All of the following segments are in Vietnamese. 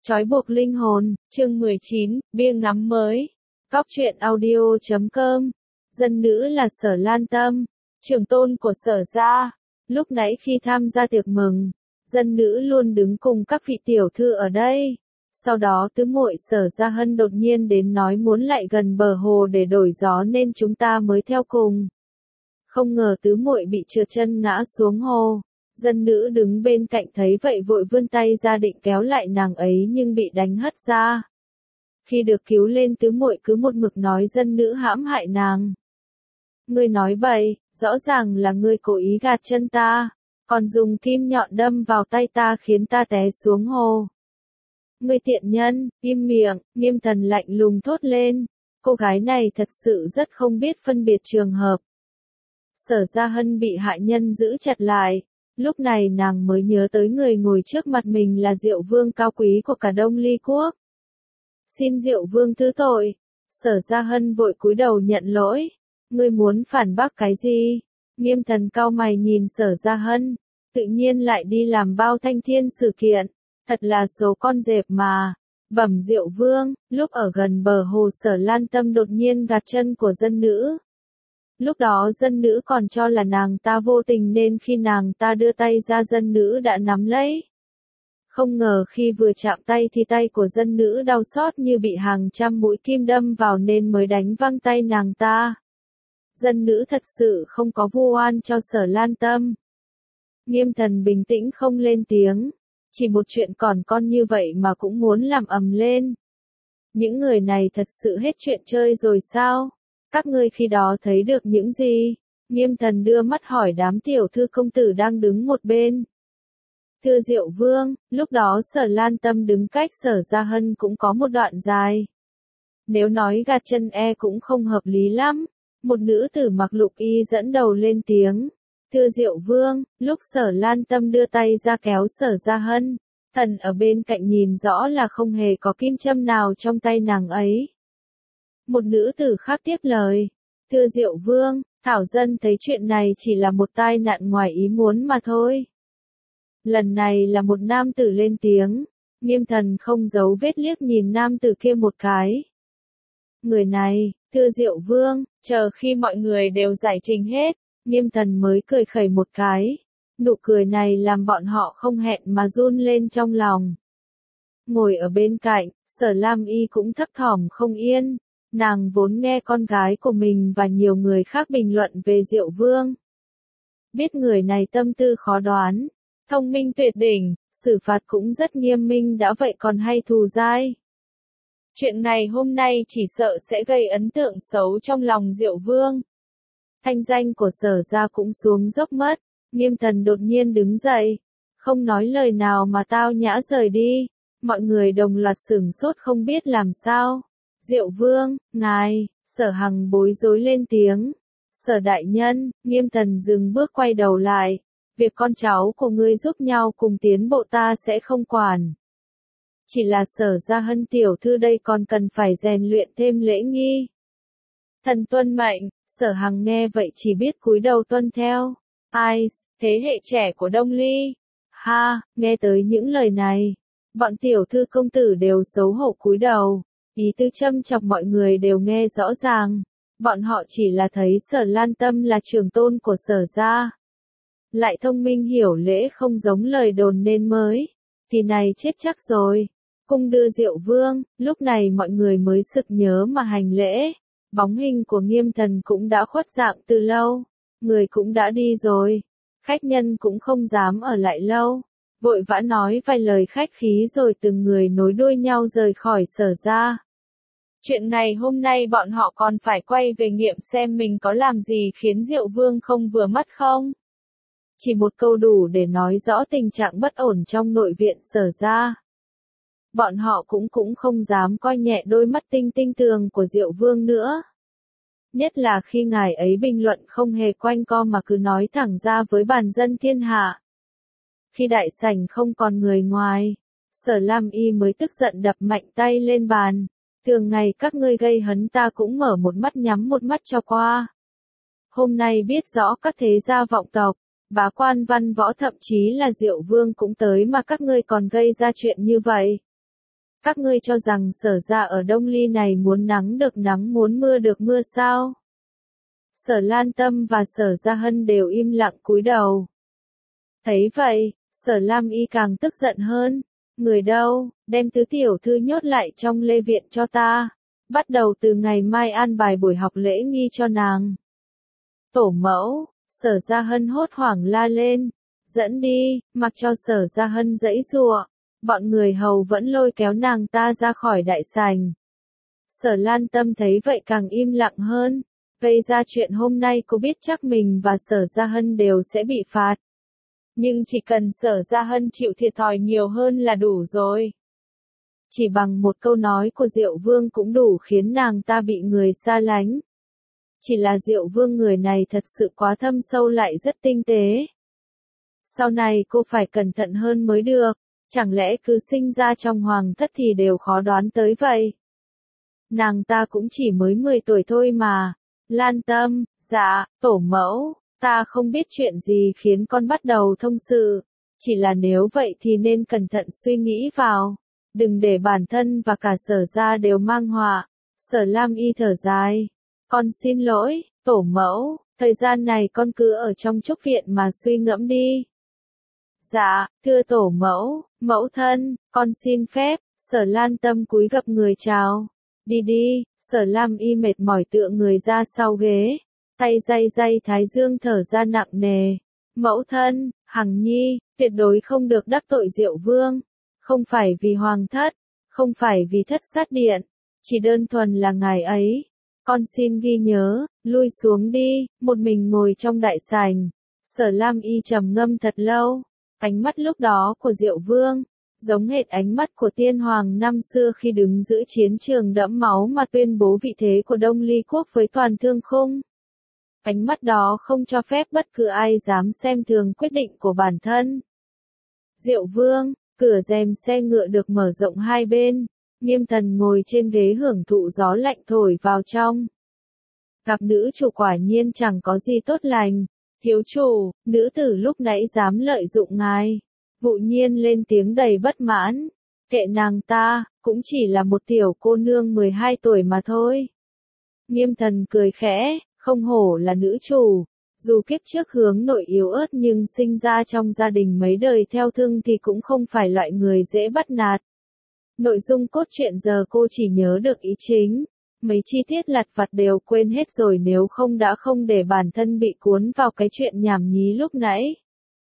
Trói buộc linh hồn, chương 19, bia ngắm mới. Góc truyện audio.com. Dân nữ là Sở Lan Tâm, trưởng tôn của Sở gia. Lúc nãy khi tham gia tiệc mừng, dân nữ luôn đứng cùng các vị tiểu thư ở đây. Sau đó tứ muội Sở Gia Hân đột nhiên đến nói muốn lại gần bờ hồ để đổi gió nên chúng ta mới theo cùng. Không ngờ tứ muội bị trượt chân ngã xuống hồ. Dân nữ đứng bên cạnh thấy vậy vội vươn tay ra định kéo lại nàng ấy nhưng bị đánh hất ra. Khi được cứu lên tứ muội cứ một mực nói dân nữ hãm hại nàng. Ngươi nói bậy, rõ ràng là ngươi cố ý gạt chân ta, còn dùng kim nhọn đâm vào tay ta khiến ta té xuống hồ. Ngươi tiện nhân, im miệng, Nghiêm Thần lạnh lùng thốt lên. Cô gái này thật sự rất không biết phân biệt trường hợp. Sở Gia Hân bị hại nhân giữ chặt lại. Lúc này nàng mới nhớ tới người ngồi trước mặt mình là Diệu Vương cao quý của cả Đông Ly Quốc. Xin Diệu Vương thứ tội. Sở Gia Hân vội cúi đầu nhận lỗi. Ngươi muốn phản bác cái gì? Nghiêm Thần cau mày nhìn Sở Gia Hân. Tự nhiên lại đi làm bao thanh thiên sự kiện. Thật là số con dẹp mà. Bẩm Diệu Vương, lúc ở gần bờ hồ Sở Lan Tâm đột nhiên gạt chân của dân nữ. Lúc đó dân nữ còn cho là nàng ta vô tình nên khi nàng ta đưa tay ra dân nữ đã nắm lấy. Không ngờ khi vừa chạm tay thì tay của dân nữ đau xót như bị hàng trăm mũi kim đâm vào nên mới đánh văng tay nàng ta. Dân nữ thật sự không có vu oan cho Sở Lan Tâm. Nghiêm Thần bình tĩnh không lên tiếng. Chỉ một chuyện còn con như vậy mà cũng muốn làm ầm lên. Những người này thật sự hết chuyện chơi rồi sao? Các ngươi khi đó thấy được những gì? Nghiêm Thần đưa mắt hỏi đám tiểu thư công tử đang đứng một bên. Thưa Diệu Vương, lúc đó Sở Lan Tâm đứng cách Sở Gia Hân cũng có một đoạn dài. Nếu nói gạt chân cũng không hợp lý lắm. Một nữ tử mặc lục y dẫn đầu lên tiếng. Thưa Diệu Vương, lúc Sở Lan Tâm đưa tay ra kéo Sở Gia Hân, thần ở bên cạnh nhìn rõ là không hề có kim châm nào trong tay nàng ấy. Một nữ tử khác tiếp lời. Thưa Diệu Vương, Thảo Dân thấy chuyện này chỉ là một tai nạn ngoài ý muốn mà thôi. Lần này là một nam tử lên tiếng. Nghiêm Thần không giấu vết liếc nhìn nam tử kia một cái. Người này, thưa Diệu Vương, chờ khi mọi người đều giải trình hết, Nghiêm Thần mới cười khẩy một cái. Nụ cười này làm bọn họ không hẹn mà run lên trong lòng. Ngồi ở bên cạnh, Sở Lam Y cũng thấp thỏm không yên. Nàng vốn nghe con gái của mình và nhiều người khác bình luận về Diệu Vương. Biết người này tâm tư khó đoán, thông minh tuyệt đỉnh, xử phạt cũng rất nghiêm minh đã vậy còn hay thù dai. Chuyện này hôm nay chỉ sợ sẽ gây ấn tượng xấu trong lòng Diệu Vương. Thanh danh của Sở gia cũng xuống dốc mất. Nghiêm Thần đột nhiên đứng dậy. Không nói lời nào mà tao nhã rời đi. Mọi người đồng loạt sửng sốt không biết làm sao. Diệu Vương, ngài, Sở Hằng bối rối lên tiếng. Sở đại nhân, Nghiêm Thần dừng bước quay đầu lại. Việc con cháu của ngươi giúp nhau cùng tiến bộ ta sẽ không quản. Chỉ là Sở Gia Hân tiểu thư đây còn cần phải rèn luyện thêm lễ nghi. Thần tuân mệnh. Sở Hằng nghe vậy chỉ biết cúi đầu tuân theo. Ai, thế hệ trẻ của Đông Ly. Ha, nghe tới những lời này, bọn tiểu thư công tử đều xấu hổ cúi đầu. Ý tứ châm chọc mọi người đều nghe rõ ràng. Bọn họ chỉ là thấy Sở Lan Tâm là trưởng tôn của Sở gia. Lại thông minh hiểu lễ không giống lời đồn nên mới. Thì này chết chắc rồi. Cung đưa Diệu Vương, lúc này mọi người mới sực nhớ mà hành lễ. Bóng hình của Nghiêm Thần cũng đã khuất dạng từ lâu. Người cũng đã đi rồi. Khách nhân cũng không dám ở lại lâu. Vội vã nói vài lời khách khí rồi từng người nối đuôi nhau rời khỏi Sở gia. Chuyện này hôm nay bọn họ còn phải quay về nghiệm xem mình có làm gì khiến Diệu Vương không vừa mắt không. Chỉ một câu đủ để nói rõ tình trạng bất ổn trong nội viện Sở gia. Bọn họ cũng không dám coi nhẹ đôi mắt tinh tinh tường của Diệu Vương nữa. Nhất là khi ngài ấy bình luận không hề quanh co mà cứ nói thẳng ra với bàn dân thiên hạ. Khi đại sảnh không còn người ngoài, Sở Lam Y mới tức giận đập mạnh tay lên bàn. Thường ngày các ngươi gây hấn ta cũng mở một mắt nhắm một mắt cho qua. Hôm nay biết rõ các thế gia vọng tộc, bá quan văn võ thậm chí là Diệu Vương cũng tới mà các ngươi còn gây ra chuyện như vậy. Các ngươi cho rằng Sở gia ở Đông Ly này muốn nắng được nắng muốn mưa được mưa sao? Sở Lan Tâm và Sở Gia Hân đều im lặng cúi đầu. Thấy vậy, Sở Lam Y càng tức giận hơn. Người đâu, đem tứ tiểu thư nhốt lại trong lê viện cho ta. Bắt đầu từ ngày mai an bài buổi học lễ nghi cho nàng. Tổ mẫu, Sở Gia Hân hốt hoảng la lên. Dẫn đi, mặc cho Sở Gia Hân giãy giụa. Bọn người hầu vẫn lôi kéo nàng ta ra khỏi đại sảnh. Sở Lan Tâm thấy vậy càng im lặng hơn. Gây ra chuyện hôm nay cô biết chắc mình và Sở Gia Hân đều sẽ bị phạt. Nhưng chỉ cần Sở Gia Hân chịu thiệt thòi nhiều hơn là đủ rồi. Chỉ bằng một câu nói của Diệu Vương cũng đủ khiến nàng ta bị người xa lánh. Chỉ là Diệu Vương người này thật sự quá thâm sâu lại rất tinh tế. Sau này cô phải cẩn thận hơn mới được, chẳng lẽ cứ sinh ra trong hoàng thất thì đều khó đoán tới vậy. Nàng ta cũng chỉ mới 10 tuổi thôi mà. Lan Tâm, dạ, tổ mẫu, ta không biết chuyện gì khiến con bắt đầu thông sự. Chỉ là nếu vậy thì nên cẩn thận suy nghĩ vào. Đừng để bản thân và cả Sở gia đều mang họa. Sở Lam Y thở dài. Con xin lỗi, tổ mẫu, thời gian này con cứ ở trong trúc viện mà suy ngẫm đi. Dạ, thưa tổ mẫu, mẫu thân, con xin phép. Sở Lan Tâm cúi gập người chào. Đi đi, Sở Lam Y mệt mỏi tựa người ra sau ghế. Tay day thái dương thở ra nặng nề. Mẫu thân, Hằng Nhi, tuyệt đối không được đắc tội Diệu Vương. Không phải vì hoàng thất, không phải vì thất sát điện, chỉ đơn thuần là ngài ấy. Con xin ghi nhớ, lui xuống đi, một mình ngồi trong đại sảnh. Sở Lam Y trầm ngâm thật lâu. Ánh mắt lúc đó của Diệu Vương, giống hệt ánh mắt của tiên hoàng năm xưa khi đứng giữa chiến trường đẫm máu mà tuyên bố vị thế của Đông Ly quốc với toàn thương khung. Ánh mắt đó không cho phép bất cứ ai dám xem thường quyết định của bản thân. Diệu Vương, cửa rèm xe ngựa được mở rộng hai bên, Nghiêm Thần ngồi trên ghế hưởng thụ gió lạnh thổi vào trong. Gặp nữ chủ quả nhiên chẳng có gì tốt lành. Thiếu chủ, nữ tử lúc nãy dám lợi dụng ngài. Vụ Nhiên lên tiếng đầy bất mãn. Kệ nàng ta, cũng chỉ là một tiểu cô nương 12 tuổi mà thôi. Nghiêm Thần cười khẽ, không hổ là nữ chủ. Dù kiếp trước hướng nội yếu ớt nhưng sinh ra trong gia đình mấy đời theo thương thì cũng không phải loại người dễ bắt nạt. Nội dung cốt truyện giờ cô chỉ nhớ được ý chính. Mấy chi tiết lặt vặt đều quên hết rồi nếu không đã không để bản thân bị cuốn vào cái chuyện nhảm nhí lúc nãy.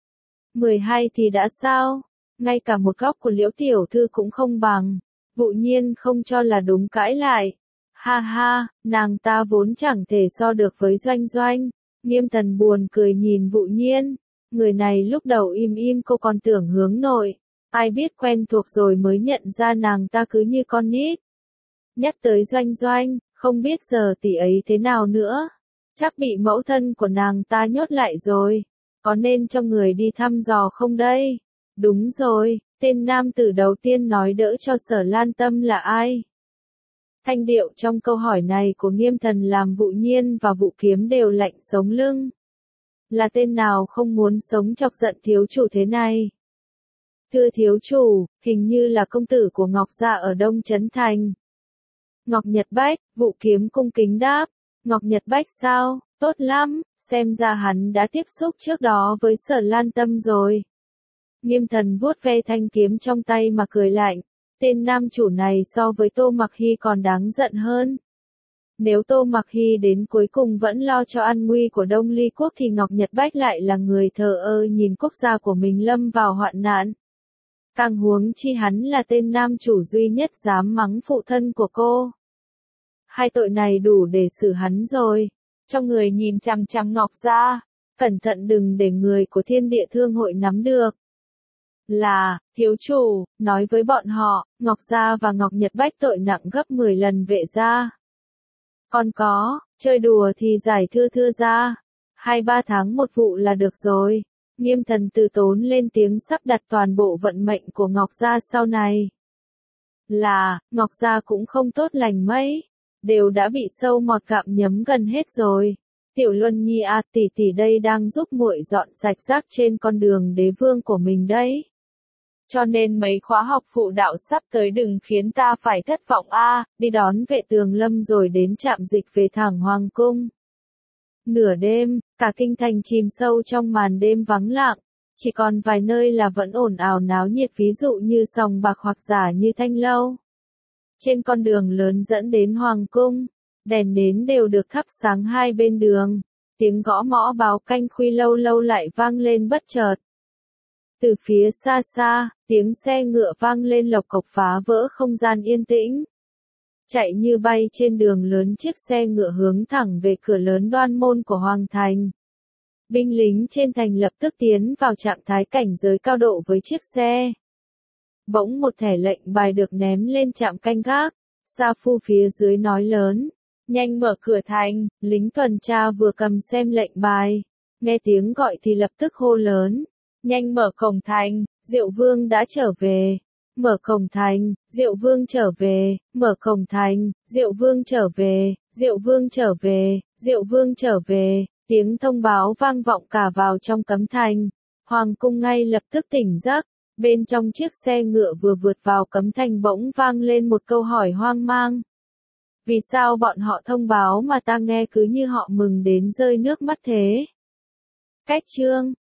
12 thì đã sao? Ngay cả một góc của Liễu tiểu thư cũng không bằng. Vụ Nhiên không cho là đúng cãi lại. Ha ha, nàng ta vốn chẳng thể so được với Doanh Doanh. Nghiêm Thần buồn cười nhìn Vụ Nhiên. Người này lúc đầu im im cô còn tưởng hướng nội. Ai biết quen thuộc rồi mới nhận ra nàng ta cứ như con nít. Nhắc tới Doanh Doanh, không biết giờ tỷ ấy thế nào nữa. Chắc bị mẫu thân của nàng ta nhốt lại rồi. Có nên cho người đi thăm dò không đây? Đúng rồi, tên nam tử đầu tiên nói đỡ cho Sở Lan Tâm là ai? Thanh điệu trong câu hỏi này của Nghiêm Thần làm Vụ Nhiên và Vụ Kiếm đều lạnh sống lưng. Là tên nào không muốn sống chọc giận thiếu chủ thế này? Thưa thiếu chủ, hình như là công tử của Ngọc Gia ở Đông Trấn Thành. Ngọc Nhật Bách, Vụ Kiếm cung kính đáp. Ngọc Nhật Bách sao, tốt lắm, xem ra hắn đã tiếp xúc trước đó với Sở Lan Tâm rồi. Nghiêm Thần vuốt ve thanh kiếm trong tay mà cười lạnh. Tên nam chủ này so với Tô Mặc Hy còn đáng giận hơn. Nếu Tô Mặc Hy đến cuối cùng vẫn lo cho an nguy của Đông Ly quốc thì Ngọc Nhật Bách lại là người thờ ơ nhìn quốc gia của mình lâm vào hoạn nạn. Càng huống chi hắn là tên nam chủ duy nhất dám mắng phụ thân của cô. Hai tội này đủ để xử hắn rồi. Cho người nhìn chằm chằm Ngọc Gia, cẩn thận đừng để người của Thiên Địa Thương hội nắm được. Là, thiếu chủ, nói với bọn họ, Ngọc Gia và Ngọc Nhật Bách tội nặng gấp 10 lần Vệ gia. Còn có, chơi đùa thì giải thưa ra. 2-3 tháng một vụ là được rồi. Nghiêm Thần từ tốn lên tiếng sắp đặt toàn bộ vận mệnh của Ngọc Gia sau này. Là, Ngọc Gia cũng không tốt lành mấy. Đều đã bị sâu mọt gặm nhấm gần hết rồi. Tiểu Luân Nhi à, tỷ đây đang giúp muội dọn sạch rác trên con đường đế vương của mình đấy. Cho nên mấy khóa học phụ đạo sắp tới đừng khiến ta phải thất vọng a. Đi đón vệ tường lâm rồi đến trạm dịch về thẳng hoàng cung. Nửa đêm, cả kinh thành chìm sâu trong màn đêm vắng lặng, chỉ còn vài nơi là vẫn ồn ào náo nhiệt, ví dụ như sòng bạc hoặc giả như thanh lâu. Trên con đường lớn dẫn đến hoàng cung, đèn nến đều được thắp sáng hai bên đường, tiếng gõ mõ báo canh khuya lâu lâu lại vang lên bất chợt. Từ phía xa xa, tiếng xe ngựa vang lên lộc cộc phá vỡ không gian yên tĩnh. Chạy như bay trên đường lớn, chiếc xe ngựa hướng thẳng về cửa lớn đoan môn của hoàng thành. Binh lính trên thành lập tức tiến vào trạng thái cảnh giới cao độ với chiếc xe. Bỗng một thẻ lệnh bài được ném lên trạm canh gác, Sa Phu phía dưới nói lớn, nhanh mở cửa thành. Lính tuần tra vừa cầm xem lệnh bài, nghe tiếng gọi thì lập tức hô lớn, nhanh mở cổng thành, Diệu Vương đã trở về. Mở cổng thành, Diệu Vương trở về, mở cổng thành, Diệu Vương trở về, Diệu Vương trở về, Diệu Vương trở về. Tiếng thông báo vang vọng cả vào trong cấm thành. Hoàng cung ngay lập tức tỉnh giấc. Bên trong chiếc xe ngựa vừa vượt vào cấm thành bỗng vang lên một câu hỏi hoang mang. Vì sao bọn họ thông báo mà ta nghe cứ như họ mừng đến rơi nước mắt thế? Cách chương